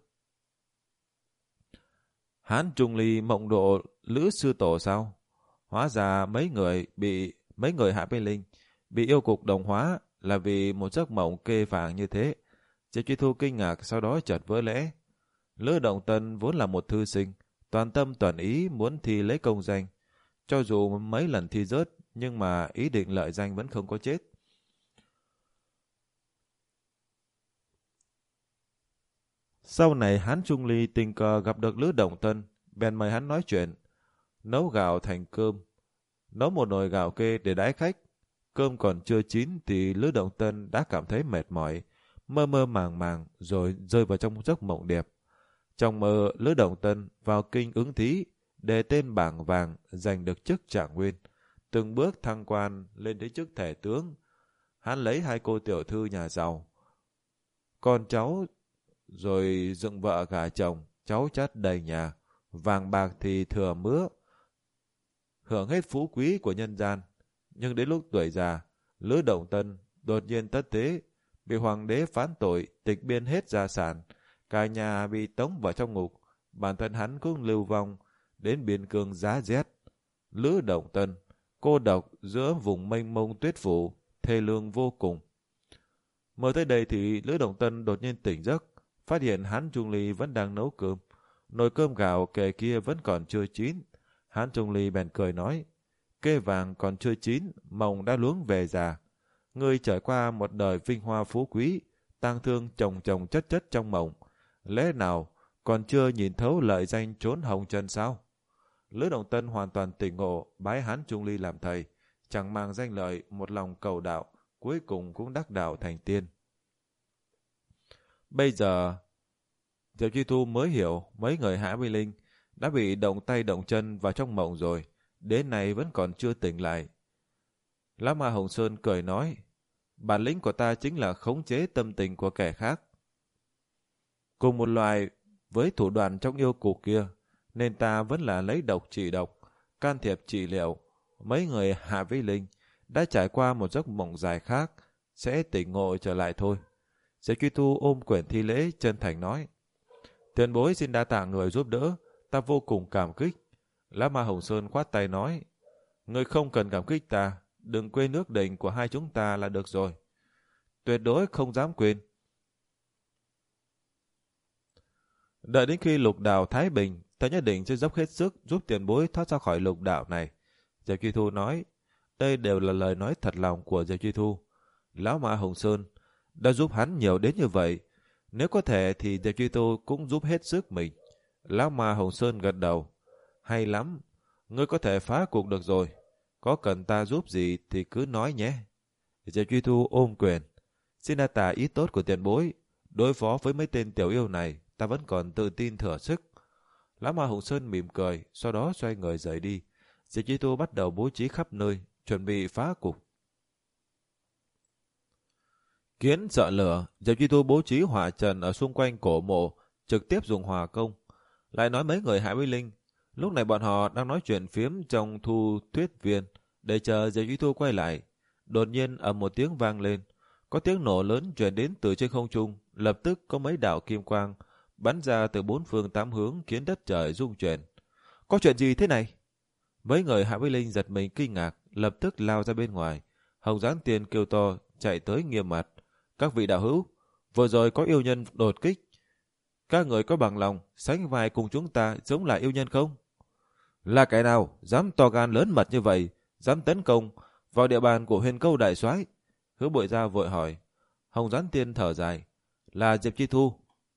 Hán Trung Ly mộng độ Lữ Sư Tổ sao? Hóa ra mấy người bị mấy người Hạ Vi Linh bị yêu cục đồng hóa là vì một giấc mộng kê phàng như thế. Diệp Truy Thu kinh ngạc, sau đó chợt vỡ lẽ. Lữ Động Tân vốn là một thư sinh, toàn tâm toàn ý muốn thi lấy công danh. Cho dù mấy lần thi rớt, nhưng mà ý định lợi danh vẫn không có chết. Sau này Hán Trung Ly tình cờ gặp được Lữ Động Tân, bèn mời hắn nói chuyện, nấu gạo thành cơm, nấu một nồi gạo kê để đãi khách. Cơm còn chưa chín thì Lữ Động Tân đã cảm thấy mệt mỏi, mơ mơ màng màng rồi rơi vào trong giấc mộng đẹp. Trong mơ, Lữ Động Tân vào kinh ứng thí, đề tên bảng vàng, giành được chức trạng nguyên, từng bước thăng quan lên đến chức thể tướng. Hắn lấy hai cô tiểu thư nhà giàu, con cháu, rồi dựng vợ gả chồng, cháu chắt đầy nhà, vàng bạc thì thừa mứa, hưởng hết phú quý của nhân gian. Nhưng đến lúc tuổi già, Lữ Động Tân đột nhiên thất thế, bị hoàng đế phán tội, tịch biên hết gia sản, cả nhà bị tống vào trong ngục, bản thân hắn cũng lưu vong đến biên cương giá rét. Lữ Động Tân cô độc giữa vùng mênh mông tuyết phủ, thê lương vô cùng. Mở tới đây thì Lữ Động Tân đột nhiên tỉnh giấc, phát hiện Hán Trung Ly vẫn đang nấu cơm, nồi cơm gạo kề kia vẫn còn chưa chín. Hán Trung Ly bèn cười nói: Kê vàng còn chưa chín, mồng đã luống về già. Ngươi trải qua một đời vinh hoa phú quý, tang thương chồng chồng chất chất trong mộng, lẽ nào còn chưa nhìn thấu lợi danh trốn hồng trần sao? Lữ Động Tân hoàn toàn tỉnh ngộ, bái Hán Trung Ly làm thầy, chẳng mang danh lợi, một lòng cầu đạo, cuối cùng cũng đắc đạo thành tiên. Bây giờ Diệp Chi Thu mới hiểu mấy người Hạ Vi Linh đã bị động tay động chân vào trong mộng rồi, đến nay vẫn còn chưa tỉnh lại. Lão Ma Hồng Sơn cười nói: bản lĩnh của ta chính là khống chế tâm tình của kẻ khác. Cùng một loài với thủ đoạn trong yêu cục kia, nên ta vẫn là lấy độc trị độc, can thiệp trị liệu. Mấy người Hạ Vi Linh đã trải qua một giấc mộng dài khác, sẽ tỉnh ngộ trở lại thôi. Diệp Chi Thu ôm quyển thi lễ chân thành nói: tiền bối xin đa tạ người giúp đỡ, ta vô cùng cảm kích. Lão Ma Hồng Sơn khoát tay nói: người không cần cảm kích ta, đừng quên nước định của hai chúng ta là được rồi. Tuyệt đối không dám quên. Đợi đến khi lục đạo thái bình, ta nhất định sẽ dốc hết sức giúp tiền bối thoát ra khỏi lục đạo này. Diệp Chi Thu nói. Đây đều là lời nói thật lòng của Diệp Chi Thu. Lão Ma Hồng Sơn đã giúp hắn nhiều đến như vậy, nếu có thể thì Diệp Chi Thu cũng giúp hết sức mình. Lão Ma Hồng Sơn gật đầu. Hay lắm, ngươi có thể phá cuộc được rồi. Có cần ta giúp gì thì cứ nói nhé. Diệp Chi Thu ôm quyền. Xin đa tạ ý tốt của tiền bối. Đối phó với mấy tên tiểu yêu này, ta vẫn còn tự tin thừa sức. Lão Ma Hồng Sơn mỉm cười, sau đó xoay người rời đi. Diệp Chi Thu bắt đầu bố trí khắp nơi, chuẩn bị phá cục. Kiến sợ lửa, Diệp Chi Thu bố trí hỏa trần ở xung quanh cổ mộ, trực tiếp dùng hỏa công. Lại nói mấy người Hạ Vi Linh, lúc này bọn họ đang nói chuyện phiếm trong thu thuyết viên, để chờ Diệp Chi Thu quay lại. Đột nhiên ầm một tiếng vang lên, có tiếng nổ lớn truyền đến từ trên không trung, lập tức có mấy đạo kim quang bắn ra từ bốn phương tám hướng khiến đất trời rung chuyển. Có chuyện gì thế này? Mấy người Hạ Vi Linh giật mình kinh ngạc, lập tức lao ra bên ngoài. Hồng Giáng Tiên kêu to chạy tới nghiêm mặt: các vị đạo hữu, vừa rồi có yêu nhân đột kích, các người có bằng lòng sánh vai cùng chúng ta giống lại yêu nhân không? Là kẻ nào dám to gan lớn mật như vậy, dám tấn công vào địa bàn của Huyền Câu đại soái? Hứa Bội Gia vội hỏi. Hồng Giáng Tiên thở dài: là Diệp Chi Thu.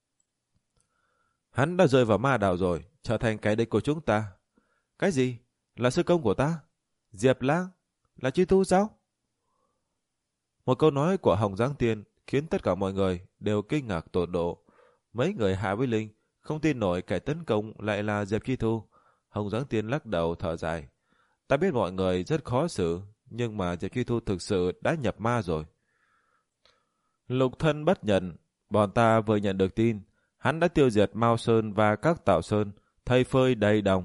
Hắn đã rơi vào ma đạo rồi, trở thành kẻ địch của chúng ta. Cái gì? Là sư công của ta? Diệp Lang? Là Chi Thu sao? Một câu nói của Hồng Giáng Tiên khiến tất cả mọi người đều kinh ngạc tột độ. Mấy người Hạ Vi Linh không tin nổi kẻ tấn công lại là Diệp Chi Thu. Hồng Giáng Tiên lắc đầu thở dài. Ta biết mọi người rất khó xử, nhưng mà Diệp Chi Thu thực sự đã nhập ma rồi. Lục thân bất nhận, bọn ta vừa nhận được tin, hắn đã tiêu diệt Mao Sơn và các Tạo Sơn, thay phơi đầy đồng.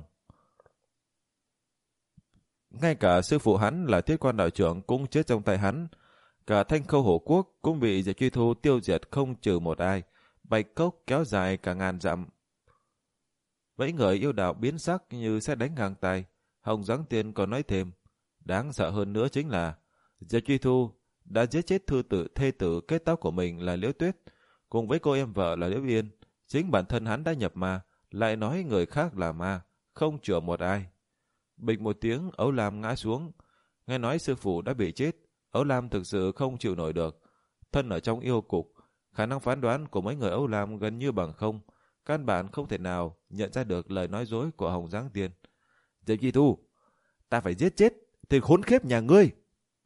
Ngay cả sư phụ hắn là Thiết Quan đạo trưởng cũng chết trong tay hắn. Cả Thanh Khâu Hổ Quốc cũng bị Diệp Chi Thu tiêu diệt không trừ một ai. Bạch Cốc kéo dài cả ngàn dặm. Mấy người yêu đạo biến sắc như sẽ đánh ngang tay. Hồng Giáng Tiên còn nói thêm, đáng sợ hơn nữa chính là Diệp Chi Thu đã giết chết thư tử thê tử kết tóc của mình là Liễu Tuyết, cùng với cô em vợ là Liễu Yên. Chính bản thân hắn đã nhập ma, lại nói người khác là ma, không chừa một ai. Bịch một tiếng, Ấu Lam ngã xuống. Nghe nói sư phụ đã bị chết, Ấu Lam thực sự không chịu nổi được. Thân ở trong yêu cục, khả năng phán đoán của mấy người Ấu Lam gần như bằng không. Căn bản không thể nào nhận ra được lời nói dối của Hồng Giáng Tiên. Diệp Chi Thu, ta phải giết chết tên khốn khiếp nhà ngươi.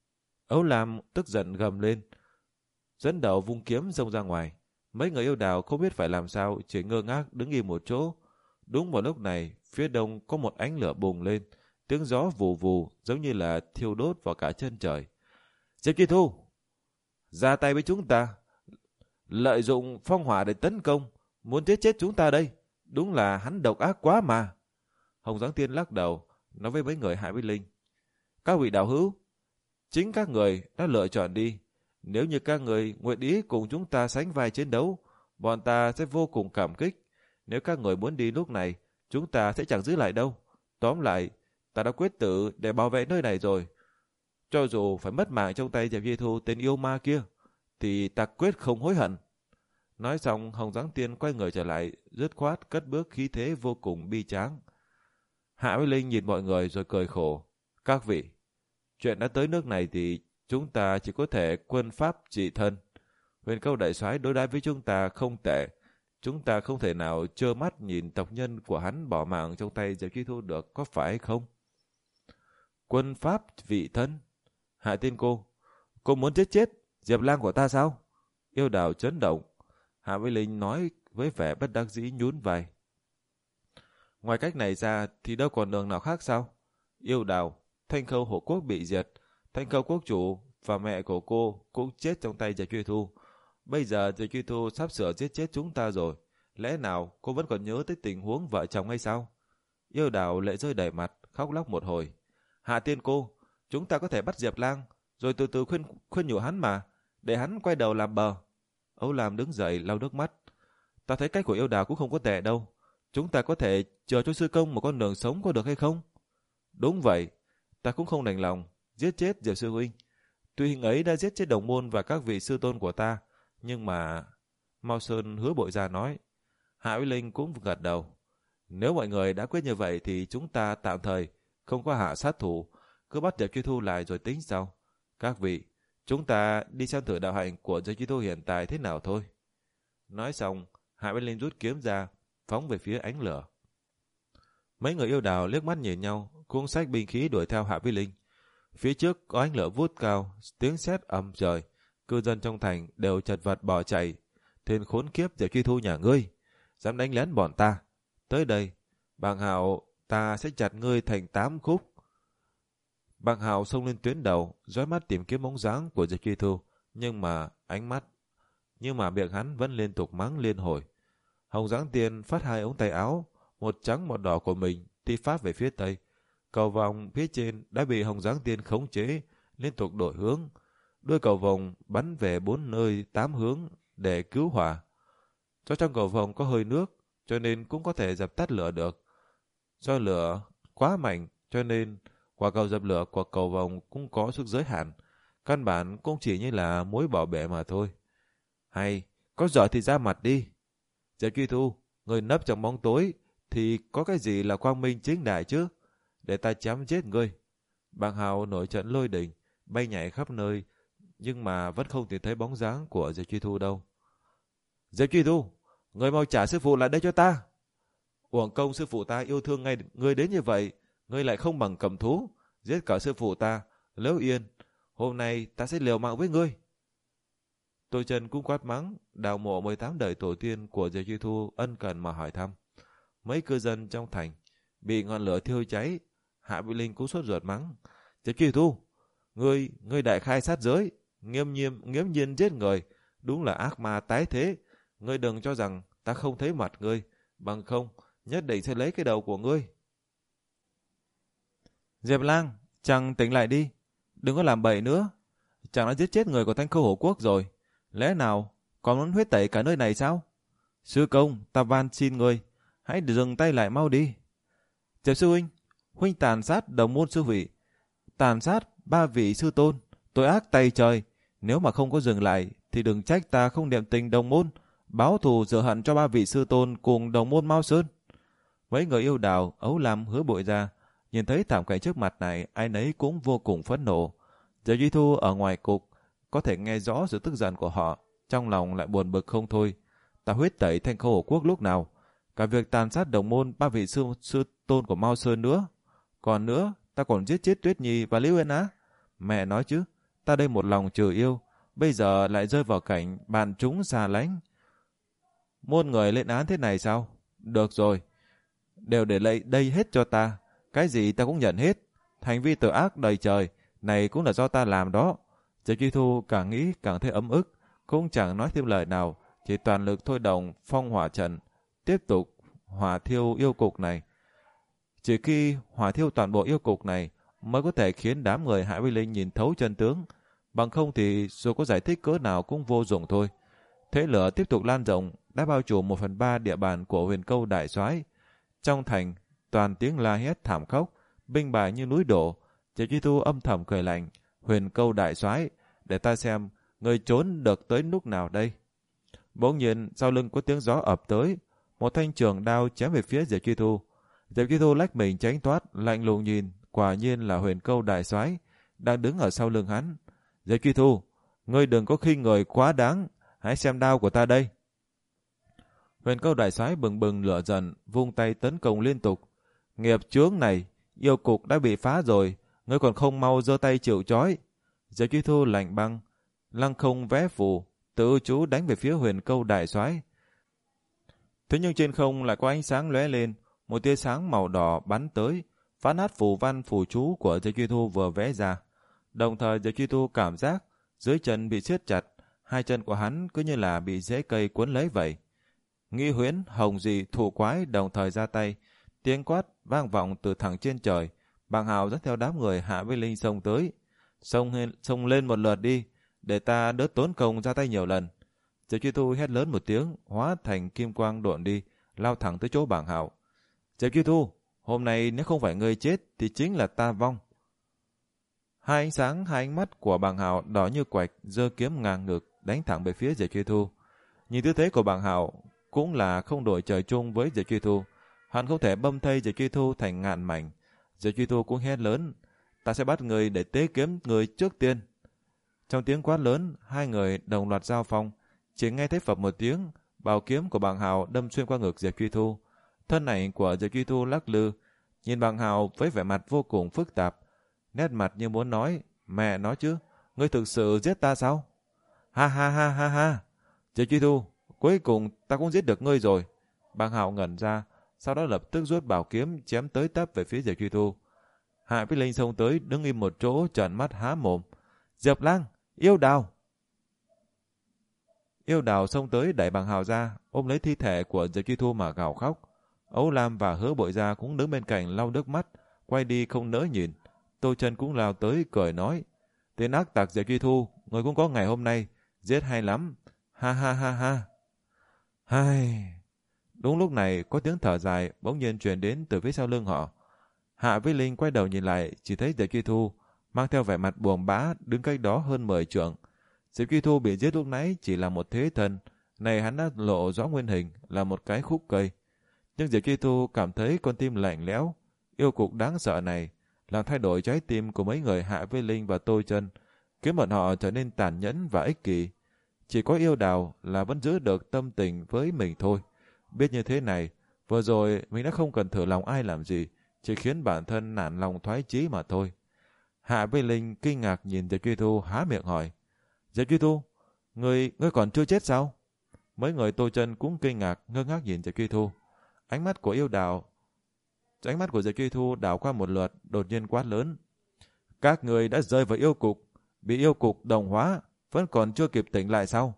Ấu Lam tức giận gầm lên, dẫn đầu vung kiếm xông ra ngoài. Mấy người yêu đào không biết phải làm sao, chỉ ngơ ngác đứng im một chỗ. Đúng vào lúc này, phía đông có một ánh lửa bùng lên, tiếng gió vù vù giống như là thiêu đốt vào cả chân trời. Diệp Chi Thu, ra tay với chúng ta, lợi dụng phong hỏa để tấn công, muốn giết chết chúng ta đây. Đúng là hắn độc ác quá mà. Hồng Giáng Tiên lắc đầu, nói với mấy người Hạ Vĩ Linh. Các vị đạo hữu, chính các người đã lựa chọn đi. Nếu như các người nguyện ý cùng chúng ta sánh vai chiến đấu, bọn ta sẽ vô cùng cảm kích. Nếu các người muốn đi lúc này, chúng ta sẽ chẳng giữ lại đâu. Tóm lại, ta đã quyết tử để bảo vệ nơi này rồi. Cho dù phải mất mạng trong tay Diệp Di Thu tên yêu ma kia, thì ta quyết không hối hận. Nói xong, Hồng Giáng Tiên quay người trở lại, dứt khoát cất bước khí thế vô cùng bi tráng. Hạ Vĩ Linh nhìn mọi người rồi cười khổ. Các vị, chuyện đã tới nước này thì chúng ta chỉ có thể quân pháp trị thân. Huyền Câu đại soái đối đãi với chúng ta không tệ. Chúng ta không thể nào trơ mắt nhìn tộc nhân của hắn bỏ mạng trong tay Diệp Chi Thu được, có phải không? Quân pháp vị thân? Hạ Tiên cô, cô muốn giết chết Diệp Lang của ta sao? Yêu Đào chấn động. Hạ Vĩ Linh nói với vẻ bất đắc dĩ nhún vai. Ngoài cách này ra thì đâu còn đường nào khác sao? Yêu Đào, Thanh Khâu Hổ Quốc bị diệt, Thanh Khâu Quốc chủ và mẹ của cô cũng chết trong tay Diệp Chi Thu. Bây giờ Diệp Chi Thu sắp sửa giết chết chúng ta rồi. Lẽ nào cô vẫn còn nhớ tới tình huống vợ chồng hay sao? Yêu Đào lệ rơi đầy mặt, khóc lóc một hồi. Hạ Tiên cô, chúng ta có thể bắt Diệp Lang, rồi từ từ khuyên khuyên nhủ hắn mà, để hắn quay đầu làm bờ. Âu Lam đứng dậy lau nước mắt. Ta thấy cách của Yêu Đào cũng không có tệ đâu. Chúng ta có thể chờ cho sư công một con đường sống có được hay không? Đúng vậy, ta cũng không đành lòng giết chết Diệp sư huynh. Tuy hình ấy đã giết chết đồng môn và các vị sư tôn của ta, nhưng mà... Mao Sơn hứa bội ra nói. Hạ Uy Linh cũng gật đầu. Nếu mọi người đã quyết như vậy thì chúng ta tạm thời không có hạ sát thủ, cứ bắt Diệp Chi Thu lại rồi tính sau. Các vị, chúng ta đi xem thử đạo hạnh của Diệp Chi Thu hiện tại thế nào thôi. Nói xong, Hạ Uy Linh rút kiếm ra, phóng về phía ánh lửa. Mấy người yêu đào liếc mắt nhìn nhau, cũng xách binh khí đuổi theo Hạ Uy Linh. Phía trước có ánh lửa vút cao, tiếng sét ầm trời, cư dân trong thành đều chật vật bỏ chạy. Tên khốn kiếp Diệp Chi Thu nhà ngươi, dám đánh lén bọn ta. Tới đây, Bàng Hạo, ta sẽ chặt ngươi thành tám khúc. Bàng Hạo xông lên tuyến đầu, dõi mắt tìm kiếm bóng dáng của Diệp Chi Thu, nhưng mà ánh mắt, nhưng mà miệng hắn vẫn liên tục mắng liên hồi. Hồng Giáng Tiên phát hai ống tay áo, một trắng một đỏ của mình, ti phát về phía tây. Cầu vòng phía trên đã bị Hồng Giáng Tiên khống chế, liên tục đổi hướng. Đuôi cầu vòng bắn về bốn nơi tám hướng để cứu hỏa. Do trong cầu vòng có hơi nước, cho nên cũng có thể dập tắt lửa được. Do lửa quá mạnh, cho nên quả cầu dập lửa của cầu vòng cũng có sức giới hạn. Căn bản cũng chỉ như là mối bỏ bể mà thôi. Hay, có giỏi thì ra mặt đi. Diệp Chi Thu, người nấp trong bóng tối, thì có cái gì là quang minh chính đại chứ? Để ta chém chết ngươi. Bàng Hào nổi trận lôi đình, bay nhảy khắp nơi, nhưng mà vẫn không tìm thấy bóng dáng của Diệp Chi Thu đâu. Diệp Chi Thu, người mau trả sư phụ lại đây cho ta. Uổng công sư phụ ta yêu thương ngay ngươi đến như vậy, ngươi lại không bằng cầm thú, giết cả sư phụ ta, Lễu Yên. Hôm nay ta sẽ liều mạng với ngươi. Tôi Trần cũng quát mắng, đào mộ mười tám đời tổ tiên của Diệp Chi Thu ân cần mà hỏi thăm. Mấy cư dân trong thành bị ngọn lửa thiêu cháy. Hạ Vĩ Linh cũng sốt ruột mắng. Diệp Chi Thu, ngươi, ngươi đại khai sát giới, nghiêm nghiêm, nghiêm nhiên giết người, đúng là ác ma tái thế. Ngươi đừng cho rằng ta không thấy mặt ngươi, bằng không, nhất định sẽ lấy cái đầu của ngươi. Diệp Lang, chàng tỉnh lại đi, đừng có làm bậy nữa. Chàng đã giết chết người của Thanh Khâu Hổ Quốc rồi, lẽ nào còn muốn huyết tẩy cả nơi này sao? Sư công, ta van xin ngươi, hãy dừng tay lại mau đi. Diệp sư huynh, huynh tàn sát đồng môn sư vị, tàn sát ba vị sư tôn, tội ác tày trời. Nếu mà không có dừng lại thì đừng trách ta không niệm tình đồng môn, báo thù rửa hận cho ba vị sư tôn cùng đồng môn Mao Sơn. Mấy người yêu đào, Ấu Lam, Hứa Bội Ra nhìn thấy thảm cảnh trước mặt này, ai nấy cũng vô cùng phẫn nộ. Diệp Chi Thu ở ngoài cục có thể nghe rõ sự tức giận của họ, trong lòng lại buồn bực không thôi. Ta huyết tẩy Thanh Khâu Hổ Quốc lúc nào? Cả việc tàn sát đồng môn ba vị sư, sư tôn của Mao Sơn nữa. Còn nữa, ta còn giết chết Tuyết Nhi và Liễu Yên Á. Mẹ nói chứ, ta đây một lòng trừ yêu, bây giờ lại rơi vào cảnh bạn chúng xa lánh. Muôn người lên án thế này sao? Được rồi, đều để lại đây hết cho ta, cái gì ta cũng nhận hết. Hành vi tội ác đầy trời, này cũng là do ta làm đó. Diệp Truy Thu càng nghĩ càng thấy ấm ức, cũng chẳng nói thêm lời nào, chỉ toàn lực thôi động phong hỏa trận, tiếp tục hỏa thiêu yêu cục này. Chỉ khi hỏa thiêu toàn bộ yêu cục này mới có thể khiến đám người Hạ Vi Linh nhìn thấu chân tướng, bằng không thì dù có giải thích cỡ nào cũng vô dụng thôi. Thế lửa tiếp tục lan rộng, đã bao trùm một phần ba địa bàn của Huyền Câu đại soái. Trong thành, toàn tiếng la hét thảm khốc, binh bại như núi đổ. Diệp Truy Thu âm thầm cười lạnh, Huyền Câu đại soái, để ta xem người trốn được tới lúc nào đây. Bỗng nhiên sau lưng có tiếng gió ập tới, một thanh trường đao chém về phía Diệp Truy Thu. Diệp Truy Thu lách mình tránh thoát, lạnh lùng nhìn, quả nhiên là Huyền Câu đại soái đang đứng ở sau lưng hắn. Diệp Truy Thu, ngươi đừng có khinh người quá đáng, hãy xem đao của ta đây. Huyền Câu đại soái bừng bừng lửa giận, vung tay tấn công liên tục. Nghiệp chướng này, yêu cục đã bị phá rồi, ngươi còn không mau giơ tay chịu trói. Diệp Truy Thu lạnh băng, lăng không vẽ phù, tự chú đánh về phía Huyền Câu đại soái. Thế nhưng trên không lại có ánh sáng lóe lên, một tia sáng màu đỏ bắn tới, phá nát phù văn phù chú của Diệp Truy Thu vừa vẽ ra. Đồng thời Diệp Truy Thu cảm giác dưới chân bị siết chặt, hai chân của hắn cứ như là bị rễ cây cuốn lấy vậy. Nghi Huyễn, Hồng Dị, Thủ Quái đồng thời ra tay, tiếng quát vang vọng từ thẳng trên trời. Bàng Hào dẫn theo đám người Hạ Vi Linh xông tới. Xông lên, xông lên một lượt đi, để ta đỡ tốn công ra tay nhiều lần. Diệp Truy Thu hét lớn một tiếng, hóa thành kim quang độn đi, lao thẳng tới chỗ Bàng Hào. Diệp Truy Thu, hôm nay nếu không phải ngươi chết thì chính là ta vong. Hai ánh sáng, hai ánh mắt của Bàng Hào đỏ như quạch, giơ kiếm ngang ngực, đánh thẳng về phía Diệp Truy Thu. Nhìn tư thế của Bàng Hào cũng là không đổi trời chung với Diệp Truy Thu. Hắn không thể băm thây Diệp Truy Thu thành ngàn mảnh. Diệp Truy Thu cũng hét lớn, ta sẽ bắt người để tế kiếm người trước tiên. Trong tiếng quát lớn, hai người đồng loạt giao phong. Chỉ nghe thấy phập một tiếng, bảo kiếm của Bàng Hào đâm xuyên qua ngực Diệp Truy Thu. Thân ảnh của Diệp Truy Thu lắc lư, nhìn Bàng Hào với vẻ mặt vô cùng phức tạp, nét mặt như muốn nói, mẹ nói chứ, ngươi thực sự giết ta sao? Ha ha ha ha ha. Diệp Truy Thu, cuối cùng ta cũng giết được ngươi rồi. Bàng Hào ngẩn ra, sau đó lập tức rút bảo kiếm chém tới tấp về phía Diệp Truy Thu. Hạ Vi Linh xông tới, đứng im một chỗ, trợn mắt há mồm. Diệp Lang, yêu đào. Yêu đào xông tới đẩy Bàng Hào ra, ôm lấy thi thể của Diệp Truy Thu mà gào khóc. Âu Lam và Hứa Bội Gia cũng đứng bên cạnh lau nước mắt, quay đi không nỡ nhìn. Tô Chân cũng lao tới cười nói, tên ác tặc Diệp Truy Thu, người cũng có ngày hôm nay, giết hay lắm. Ha ha ha ha. Hai. Đúng lúc này có tiếng thở dài bỗng nhiên truyền đến từ phía sau lưng họ. Hạ Vi Linh quay đầu nhìn lại, chỉ thấy Diệp Truy Thu mang theo vẻ mặt buồn bã đứng cách đó hơn mười trượng. Diệp Truy Thu bị giết lúc nãy chỉ là một thế thân, này hắn đã lộ rõ nguyên hình là một cái khúc cây. Nhưng Diệp Truy Thu cảm thấy con tim lạnh lẽo, yêu cục đáng sợ này làm thay đổi trái tim của mấy người Hạ Vi Linh và Tô Chân, khiến bọn họ trở nên tàn nhẫn và ích kỷ. Chỉ có yêu đào là vẫn giữ được tâm tình với mình thôi. Biết như thế này, vừa rồi mình đã không cần thử lòng ai làm gì, chỉ khiến bản thân nản lòng thoái chí mà thôi. Hạ Vi Linh kinh ngạc nhìn Diệp Truy Thu há miệng hỏi, Diệp Truy Thu, ngươi, ngươi còn chưa chết sao? Mấy người Tô Chân cũng kinh ngạc ngơ ngác nhìn Diệp Truy Thu. Ánh mắt của yêu đào, ánh mắt của Diệp Truy Thu đảo qua một lượt, đột nhiên quát lớn. Các người đã rơi vào yêu cục, bị yêu cục đồng hóa, vẫn còn chưa kịp tỉnh lại sao?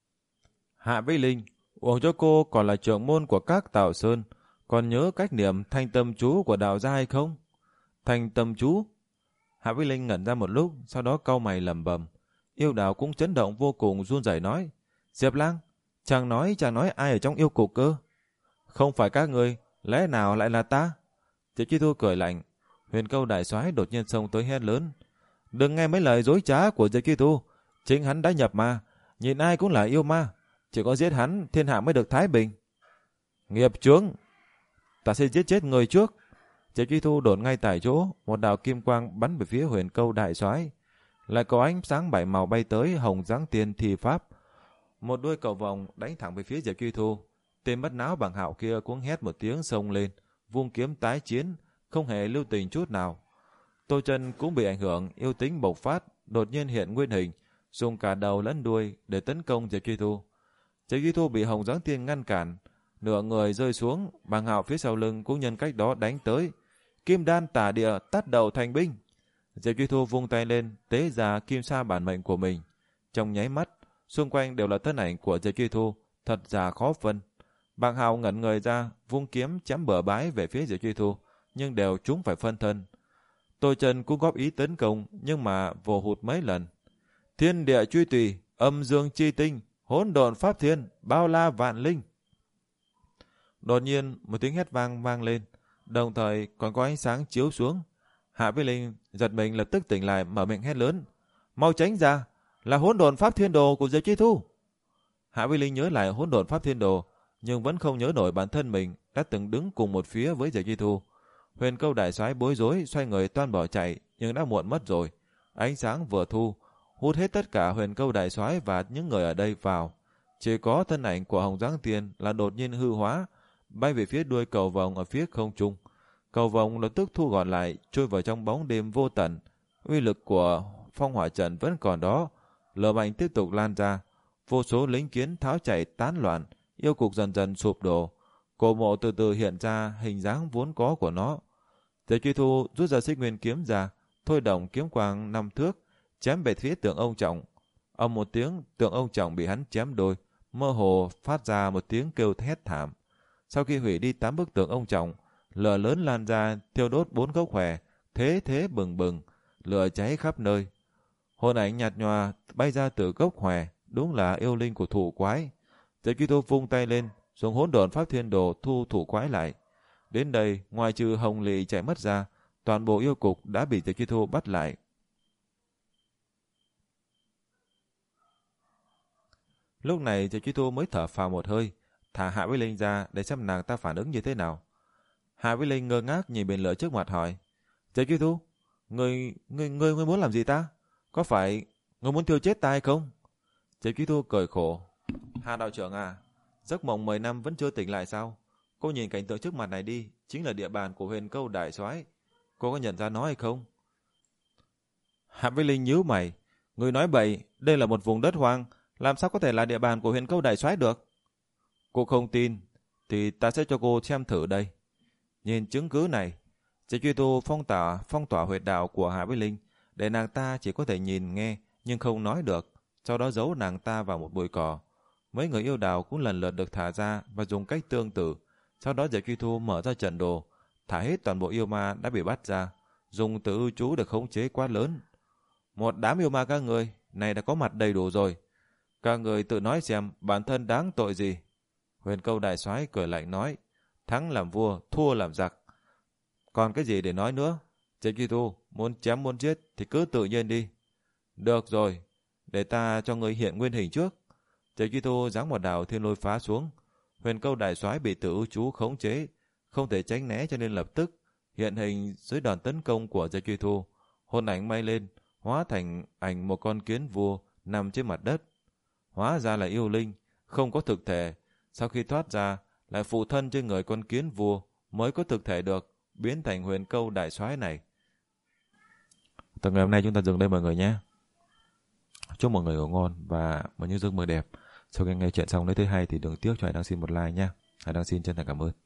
Hạ Vi Linh, uổng cho cô còn là trưởng môn của các Tào Sơn, còn nhớ cách niệm thanh tâm chú của đạo gia hay không? Thanh tâm chú? Hạ Vi Linh ngẩn ra một lúc, sau đó cau mày lẩm bẩm. Yêu đào cũng chấn động vô cùng, run rẩy nói, Diệp Lang, chàng nói chàng nói ai ở trong yêu cục cơ? Không phải các người, lẽ nào lại là ta? Diệp Truy Thu cười lạnh. Huyền Câu đại soái đột nhiên xông tới hét lớn, đừng nghe mấy lời dối trá của Diệp Truy Thu, chính hắn đã nhập ma, nhìn ai cũng là yêu ma, chỉ có giết hắn thiên hạ mới được thái bình. Nghiệp chướng, ta sẽ giết chết người trước. Diệp Truy Thu đột ngay tại chỗ, một đạo kim quang bắn về phía Huyền Câu đại soái, lại có ánh sáng bảy màu bay tới, hồng giáng tiên thi pháp, một đuôi cầu vồng đánh thẳng về phía Diệp Truy Thu. Tên mất náo Bàng Hạo kia cũng hét một tiếng xông lên, vung kiếm tái chiến, không hề lưu tình chút nào. Tô Chân cũng bị ảnh hưởng, yêu tính bộc phát, đột nhiên hiện nguyên hình, dùng cả đầu lẫn đuôi để tấn công Diệp Truy Thu. Diệp Truy Thu bị Hồng Giáng Tiên ngăn cản, nửa người rơi xuống, Bàng Hạo phía sau lưng cũng nhân cách đó đánh tới. Kim đan tả địa, tát đầu thành binh. Diệp Truy Thu vung tay lên, tế ra kim sa bản mệnh của mình. Trong nháy mắt, xung quanh đều là thân ảnh của Diệp Truy Thu, thật giả khó phân. Bàng Hạo ngẩn người ra, vung kiếm chém bờ bái về phía Diệp Truy Thu, nhưng đều trúng phải phân thân. Tôi Trần cũng góp ý tấn công, nhưng mà vồ hụt mấy lần. Thiên địa truy tùy, âm dương chi tinh, hỗn độn pháp thiên, bao la vạn linh. Đột nhiên một tiếng hét vang vang lên, đồng thời còn có ánh sáng chiếu xuống. Hạ Vĩ Linh giật mình lập tức tỉnh lại, mở miệng hét lớn: mau tránh ra, là hỗn độn pháp thiên đồ của Diệp Truy Thu. Hạ Vĩ Linh nhớ lại hỗn độn pháp thiên đồ, nhưng vẫn không nhớ nổi bản thân mình đã từng đứng cùng một phía với Diệp Truy Thu. Huyền Câu đại soái bối rối xoay người toan bỏ chạy, nhưng đã muộn mất rồi. Ánh sáng vừa thu hút hết tất cả Huyền Câu đại soái và những người ở đây vào. Chỉ có thân ảnh của Hồng Giáng Tiên là đột nhiên hư hóa, bay về phía đuôi cầu vồng ở phía không trung. Cầu vồng lập tức thu gọn lại, trôi vào trong bóng đêm vô tận. Uy lực của phong hỏa trận vẫn còn đó, lửa mạnh tiếp tục lan ra. Vô số lính kiến tháo chạy tán loạn, yêu cục dần dần sụp đổ. Cổ mộ từ từ hiện ra hình dáng vốn có của nó. Diệp Truy Thu rút ra Xích Nguyên kiếm ra, thôi động kiếm quang năm thước, chém về phía tượng ông Trọng. Âm một tiếng, tượng ông Trọng bị hắn chém đôi, mơ hồ phát ra một tiếng kêu thét thảm. Sau khi hủy đi tám bức tượng ông Trọng, lửa lớn lan ra, thiêu đốt bốn gốc hòe, thế thế bừng bừng, lửa cháy khắp nơi. Hồn ảnh nhạt nhòa bay ra từ gốc hòe, đúng là yêu linh của thủ quái. Diệp Truy Thu vung tay lên, dùng hỗn độn pháp thiên đồ thu thủ quái lại. Đến đây, ngoài trừ Hồng Lị chạy mất ra, toàn bộ yêu cục đã bị Diệp Truy Thu bắt lại. Lúc này Diệp Truy Thu mới thở phào một hơi, thả Hạ Vĩ Linh ra để xem nàng ta phản ứng như thế nào. Hạ Vĩ Linh ngơ ngác nhìn biển lửa trước mặt hỏi: Diệp Truy Thu, người, người, người, người muốn làm gì ta? Có phải người muốn tiêu chết ta hay không? Diệp Truy Thu cười khổ: Hạ đạo trưởng à, giấc mộng mười năm vẫn chưa tỉnh lại sao? Cô nhìn cảnh tượng trước mặt này đi, chính là địa bàn của Huyền Câu đại soái. Cô có nhận ra nó hay không? Hạ Vĩ Linh nhíu mày: người nói bậy, đây là một vùng đất hoang, làm sao có thể là địa bàn của Huyền Câu đại soái được? Cô không tin, thì ta sẽ cho cô xem thử đây. Nhìn chứng cứ này, Diệp Truy Thu phong tỏa phong tỏa huyệt đạo của Hạ Vĩ Linh, để nàng ta chỉ có thể nhìn nghe nhưng không nói được, sau đó giấu nàng ta vào một bụi cỏ. Mấy người yêu đào cũng lần lượt được thả ra và dùng cách tương tự. Sau đó Diệp Truy Thu mở ra trận đồ, thả hết toàn bộ yêu ma đã bị bắt ra, dùng từ ưu chú để khống chế quá lớn. Một đám yêu ma các người này đã có mặt đầy đủ rồi, các người tự nói xem bản thân đáng tội gì. Huyền Câu đại soái cười lạnh nói: thắng làm vua, thua làm giặc. Còn cái gì để nói nữa? Diệp Truy Thu muốn chém muốn giết thì cứ tự nhiên đi. Được rồi, để ta cho người hiện nguyên hình trước. Diệp Truy Thu giáng một đào thiên lôi phá xuống. Huyền Câu đại soái bị tử ưu chú khống chế, không thể tránh né cho nên lập tức hiện hình dưới đòn tấn công của Diệp Truy Thu. Hồn ảnh bay lên, hóa thành ảnh một con kiến vua nằm trên mặt đất. Hóa ra là yêu linh, không có thực thể. Sau khi thoát ra, lại phụ thân trên người con kiến vua mới có thực thể được, biến thành Huyền Câu đại soái này. Từ ngày hôm nay chúng ta dừng đây mọi người nhé. Chúc mọi người ngủ ngon và một những giấc mơ đẹp. Sau khi nghe chuyện xong nếu thấy hay thì đừng tiếc cho Hải Đăng xin một like nhé. Hải Đăng xin chân thành cảm ơn.